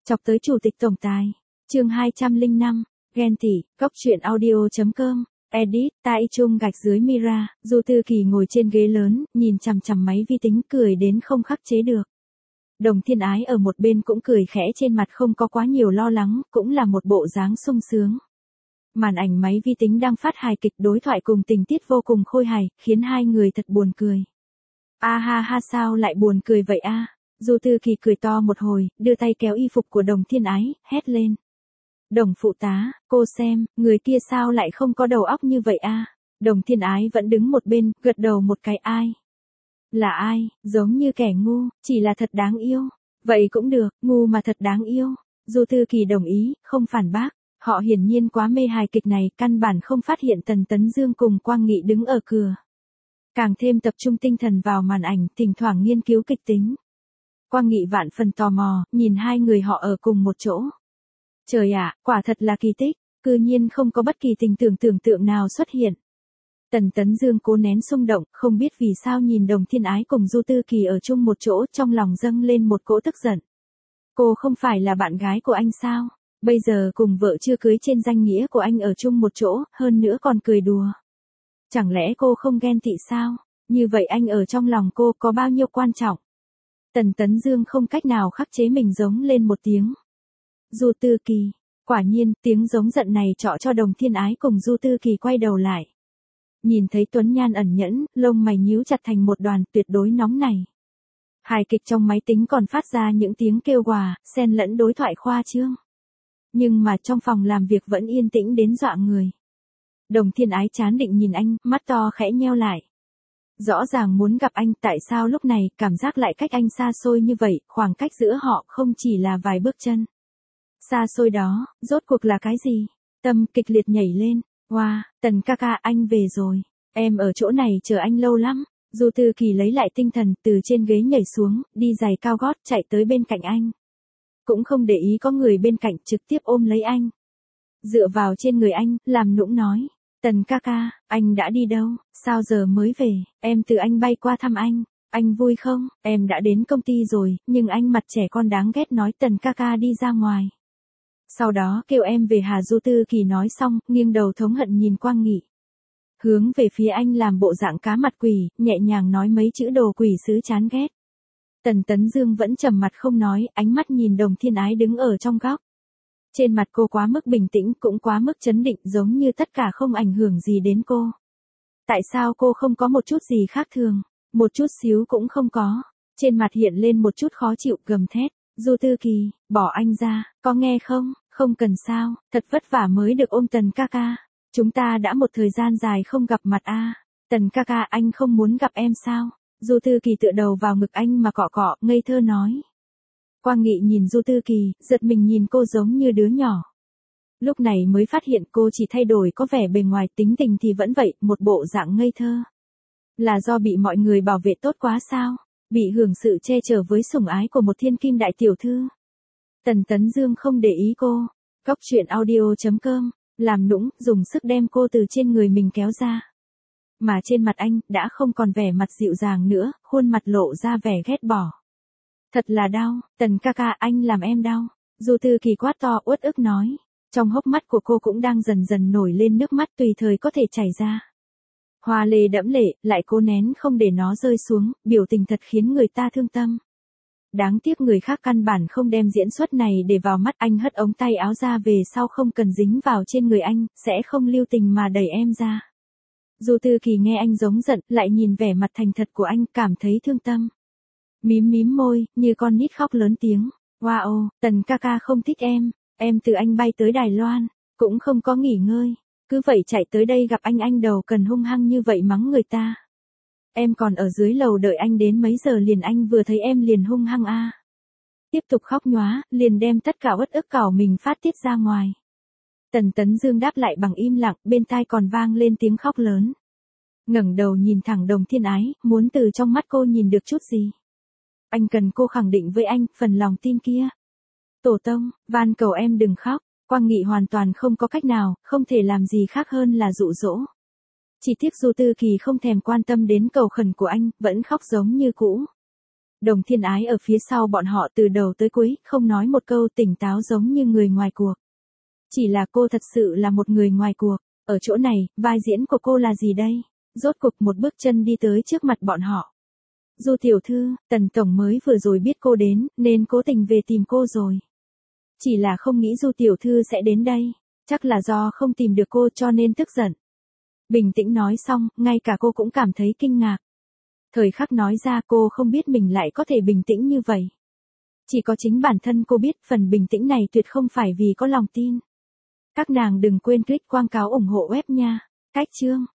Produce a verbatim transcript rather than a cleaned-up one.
Chọc tới chủ tịch tổng tài. Chương hai trăm lẻ năm, ghen tị, góc truyện audio.com, edit, tai chung gạch dưới Mira, Du Tư Kỳ ngồi trên ghế lớn, nhìn chằm chằm máy vi tính cười đến không khắc chế được. Đồng Thiên Ái ở một bên cũng cười khẽ, trên mặt không có quá nhiều lo lắng, cũng là một bộ dáng sung sướng. Màn ảnh máy vi tính đang phát hài kịch đối thoại cùng tình tiết vô cùng khôi hài, khiến hai người thật buồn cười. A ha ha, sao lại buồn cười vậy a? Du Tư Kỳ cười to một hồi, đưa tay kéo y phục của Đồng Thiên Ái, hét lên. Đồng phụ tá, cô xem, người kia sao lại không có đầu óc như vậy a? Đồng Thiên Ái vẫn đứng một bên, gật đầu một cái. Ai? Là ai? Giống như kẻ ngu, chỉ là thật đáng yêu. Vậy cũng được, ngu mà thật đáng yêu. Du Tư Kỳ đồng ý, không phản bác. Họ hiển nhiên quá mê hài kịch này, căn bản không phát hiện Tần Tấn Dương cùng Quang Nghị đứng ở cửa. Càng thêm tập trung tinh thần vào màn ảnh, thỉnh thoảng nghiên cứu kịch tính. Quang Nghị vạn phần tò mò, nhìn hai người họ ở cùng một chỗ. Trời ạ, quả thật là kỳ tích, cư nhiên không có bất kỳ tình tưởng tưởng tượng nào xuất hiện. Tần Tấn Dương cố nén xung động, không biết vì sao nhìn Đồng Thiên Ái cùng Du Tư Kỳ ở chung một chỗ, trong lòng dâng lên một cỗ tức giận. Cô không phải là bạn gái của anh sao? Bây giờ cùng vợ chưa cưới trên danh nghĩa của anh ở chung một chỗ, hơn nữa còn cười đùa. Chẳng lẽ cô không ghen tị sao? Như vậy anh ở trong lòng cô có bao nhiêu quan trọng? Tần Tấn Dương không cách nào khắc chế mình giống lên một tiếng. Du Tư Kỳ, quả nhiên, tiếng giống giận này trọ cho Đồng Thiên Ái cùng Du Tư Kỳ quay đầu lại. Nhìn thấy Tuấn Nhan ẩn nhẫn, lông mày nhíu chặt thành một đoàn, tuyệt đối nóng này. Hài kịch trong máy tính còn phát ra những tiếng kêu gòa, xen lẫn đối thoại khoa trương. Nhưng mà trong phòng làm việc vẫn yên tĩnh đến dọa người. Đồng Thiên Ái chán định nhìn anh, mắt to khẽ nheo lại. Rõ ràng muốn gặp anh, tại sao lúc này cảm giác lại cách anh xa xôi như vậy, khoảng cách giữa họ không chỉ là vài bước chân. Xa xôi đó, rốt cuộc là cái gì? Tâm kịch liệt nhảy lên. Wow, Tần ca ca, anh về rồi. Em ở chỗ này chờ anh lâu lắm. Du Tư Kỳ lấy lại tinh thần, từ trên ghế nhảy xuống, đi giày cao gót chạy tới bên cạnh anh. Cũng không để ý có người bên cạnh, trực tiếp ôm lấy anh. Dựa vào trên người anh, làm nũng nói. Tần ca ca, anh đã đi đâu, sao giờ mới về? Em từ anh bay qua thăm anh. Anh vui không? Em đã đến công ty rồi, nhưng anh mặt trẻ con đáng ghét nói Tần ca ca đi ra ngoài. Sau đó kêu em về Hà. Du Tư Kỳ nói xong, nghiêng đầu thống hận nhìn Quang Nghị. Hướng về phía anh làm bộ dạng cá mặt quỷ, nhẹ nhàng nói mấy chữ đồ quỷ sứ chán ghét. Tần Tấn Dương vẫn trầm mặt không nói, ánh mắt nhìn Đồng Thiên Ái đứng ở trong góc. Trên mặt cô quá mức bình tĩnh, cũng quá mức trấn định, giống như tất cả không ảnh hưởng gì đến cô. Tại sao cô không có một chút gì khác thường? Một chút xíu cũng không có. Trên mặt hiện lên một chút khó chịu, gầm thét. Du Tư Kỳ, bỏ anh ra, có nghe không? Không cần sao, thật vất vả mới được ôm Tần ca ca. Chúng ta đã một thời gian dài không gặp mặt a. À. Tần ca ca, anh không muốn gặp em sao? Du Tư Kỳ tựa đầu vào ngực anh mà cọ cọ, ngây thơ nói. Quang Nghị nhìn Du Tư Kỳ, giật mình nhìn cô giống như đứa nhỏ. Lúc này mới phát hiện cô chỉ thay đổi có vẻ bề ngoài, tính tình thì vẫn vậy, một bộ dạng ngây thơ. Là do bị mọi người bảo vệ tốt quá sao? Bị hưởng sự che chở với sủng ái của một thiên kim đại tiểu thư. Tần Tấn Dương không để ý cô. Góc truyện audio.com, làm nũng, dùng sức đem cô từ trên người mình kéo ra. Mà trên mặt anh, đã không còn vẻ mặt dịu dàng nữa, khuôn mặt lộ ra vẻ ghét bỏ. Thật là đau, Tần ca ca, anh làm em đau. Du Tư Kỳ quát to, uất ức nói. Trong hốc mắt của cô cũng đang dần dần nổi lên nước mắt, tùy thời có thể chảy ra. Hoa lê đẫm lệ, lại cố nén không để nó rơi xuống, biểu tình thật khiến người ta thương tâm. Đáng tiếc người khác căn bản không đem diễn xuất này để vào mắt. Anh hất ống tay áo ra về sau, không cần dính vào trên người anh, sẽ không lưu tình mà đẩy em ra. Du Tư Kỳ nghe anh giống giận, lại nhìn vẻ mặt thành thật của anh, cảm thấy thương tâm. Mím mím môi, như con nít khóc lớn tiếng. Wow, Tần ca ca không thích em, em từ anh bay tới Đài Loan, cũng không có nghỉ ngơi. Cứ vậy chạy tới đây gặp anh, anh đầu cần hung hăng như vậy mắng người ta. Em còn ở dưới lầu đợi anh đến mấy giờ liền, anh vừa thấy em liền hung hăng a. À. Tiếp tục khóc nhóa, liền đem tất cả uất ức cào mình phát tiết ra ngoài. Tần Tấn Dương đáp lại bằng im lặng, bên tai còn vang lên tiếng khóc lớn. Ngẩng đầu nhìn thẳng Đồng Thiên Ái, muốn từ trong mắt cô nhìn được chút gì. Anh cần cô khẳng định với anh, phần lòng tin kia. Tổ tông, van cầu em đừng khóc. Quang Nghị hoàn toàn không có cách nào, không thể làm gì khác hơn là dụ dỗ. Chỉ tiếc Du Tư Kỳ không thèm quan tâm đến cầu khẩn của anh, vẫn khóc giống như cũ. Đồng Thiên Ái ở phía sau bọn họ từ đầu tới cuối, không nói một câu, tỉnh táo giống như người ngoài cuộc. Chỉ là cô thật sự là một người ngoài cuộc. Ở chỗ này, vai diễn của cô là gì đây? Rốt cục một bước chân đi tới trước mặt bọn họ. Du tiểu thư, Tần Tổng mới vừa rồi biết cô đến, nên cố tình về tìm cô rồi. Chỉ là không nghĩ Du tiểu thư sẽ đến đây. Chắc là do không tìm được cô cho nên tức giận. Bình tĩnh nói xong, ngay cả cô cũng cảm thấy kinh ngạc. Thời khắc nói ra cô không biết mình lại có thể bình tĩnh như vậy. Chỉ có chính bản thân cô biết phần bình tĩnh này tuyệt không phải vì có lòng tin. Các nàng đừng quên click quảng cáo ủng hộ web nha. Cách chương